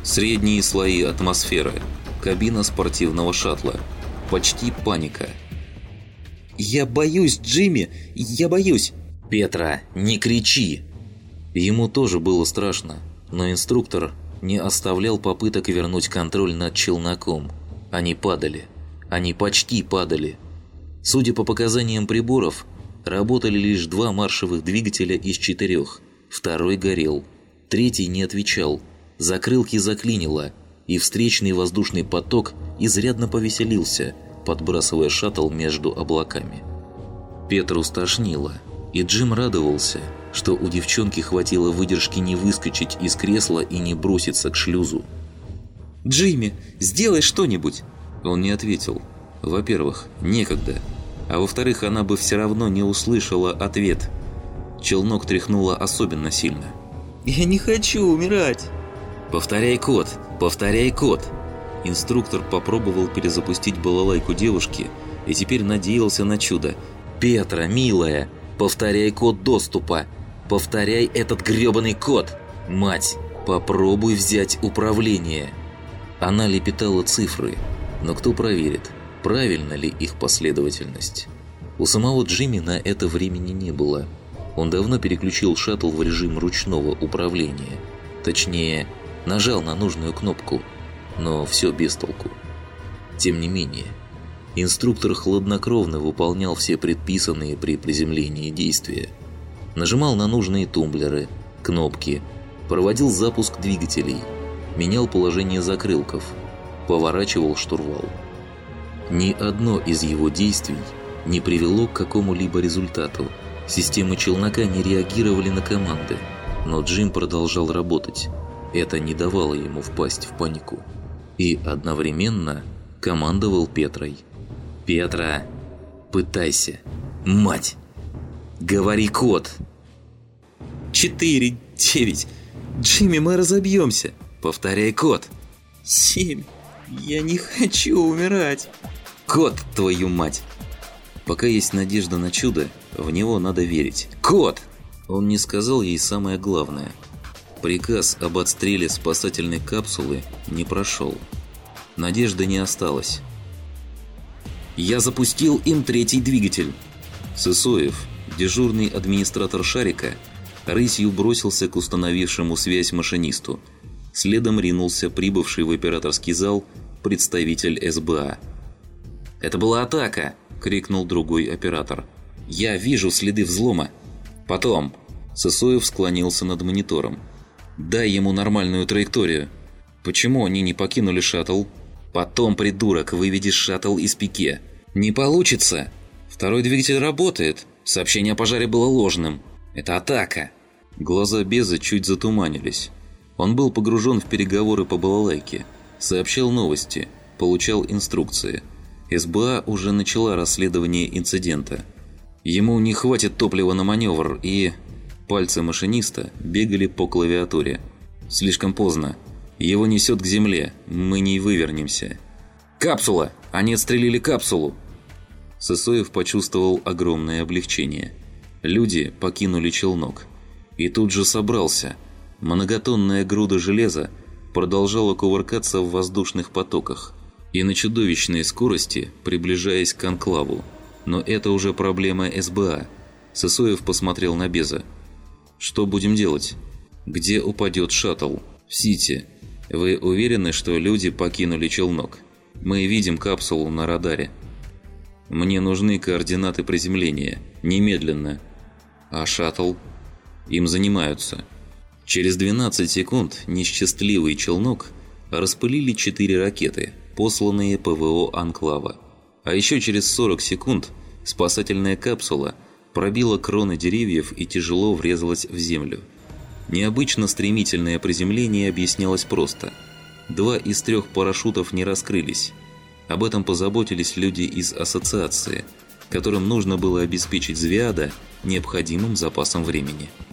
Средние слои атмосферы. Кабина спортивного шаттла. Почти паника. «Я боюсь, Джимми! Я боюсь!» «Петра, не кричи!» Ему тоже было страшно, но инструктор не оставлял попыток вернуть контроль над челноком. Они падали. Они почти падали. Судя по показаниям приборов, работали лишь 2 маршевых двигателя из 4. Второй горел. Третий не отвечал. Закрылки заклинило, и встречный воздушный поток изрядно повеселился, подбрасывая шаттл между облаками. Петру стошнило, и Джим радовался, что у девчонки хватило выдержки не выскочить из кресла и не броситься к шлюзу. «Джимми, сделай что-нибудь!» Он не ответил. Во-первых, некогда. А во-вторых, она бы все равно не услышала ответ. Челнок тряхнуло особенно сильно. «Я не хочу умирать!» «Повторяй код! Повторяй код!» Инструктор попробовал перезапустить балалайку девушки и теперь надеялся на чудо. «Петра, милая, повторяй код доступа! Повторяй этот грёбаный код! Мать, попробуй взять управление!» Она лепетала цифры, но кто проверит, правильно ли их последовательность? У самого Джимми на это времени не было. Он давно переключил шаттл в режим ручного управления. Точнее, нажал на нужную кнопку, но все без толку. Тем не менее, инструктор хладнокровно выполнял все предписанные при приземлении действия. Нажимал на нужные тумблеры, кнопки, проводил запуск двигателей, менял положение закрылков, поворачивал штурвал. Ни одно из его действий не привело к какому-либо результату. Системы челнока не реагировали на команды, но Джим продолжал работать. Это не давало ему впасть в панику. И одновременно командовал Петрой. «Петра, пытайся! Мать! Говори код!» 4, 9. Джимми, мы разобьемся. «Повторяй код!» 7. Я не хочу умирать. «Код, твою мать!» Пока есть надежда на чудо, в него надо верить. «Код!» Он не сказал ей самое главное. Приказ об отстреле спасательной капсулы не прошел. Надежды не осталось. «Я запустил им 3-й двигатель!» Сысоев, дежурный администратор шарика, рысью бросился к установившему связь машинисту. Следом ринулся прибывший в операторский зал представитель СБА. «Это была атака!» – крикнул другой оператор. «Я вижу следы взлома!» «Потом!» – Сысоев склонился над монитором. «Дай ему нормальную траекторию!» «Почему они не покинули шаттл?» «Потом, придурок, выведешь шаттл из пике!» «Не получится!» «Второй двигатель работает!» «Сообщение о пожаре было ложным!» «Это атака!» Глаза Беза чуть затуманились. Он был погружен в переговоры по балалайке, сообщал новости, получал инструкции. СБА уже начала расследование инцидента. Ему не хватит топлива на маневр, и... Пальцы машиниста бегали по клавиатуре. Слишком поздно. Его несет к земле, мы не вывернемся. «Капсула! Они отстрелили капсулу!» Сысоев почувствовал огромное облегчение. Люди покинули челнок. И тут же собрался. Многотонная груда железа продолжала кувыркаться в воздушных потоках и на чудовищной скорости, приближаясь к анклаву. Но это уже проблема СБА. Сысоев посмотрел на Беза. «Что будем делать? Где упадет шаттл? В Сити. Вы уверены, что люди покинули челнок? Мы видим капсулу на радаре. Мне нужны координаты приземления. Немедленно. А шаттл? Им занимаются». Через 12 секунд несчастливый челнок распылили 4 ракеты, посланные ПВО Анклава. А еще через 40 секунд спасательная капсула пробила кроны деревьев и тяжело врезалась в землю. Необычно стремительное приземление объяснялось просто. 2 из 3 парашютов не раскрылись. Об этом позаботились люди из ассоциации, которым нужно было обеспечить Звиада необходимым запасом времени.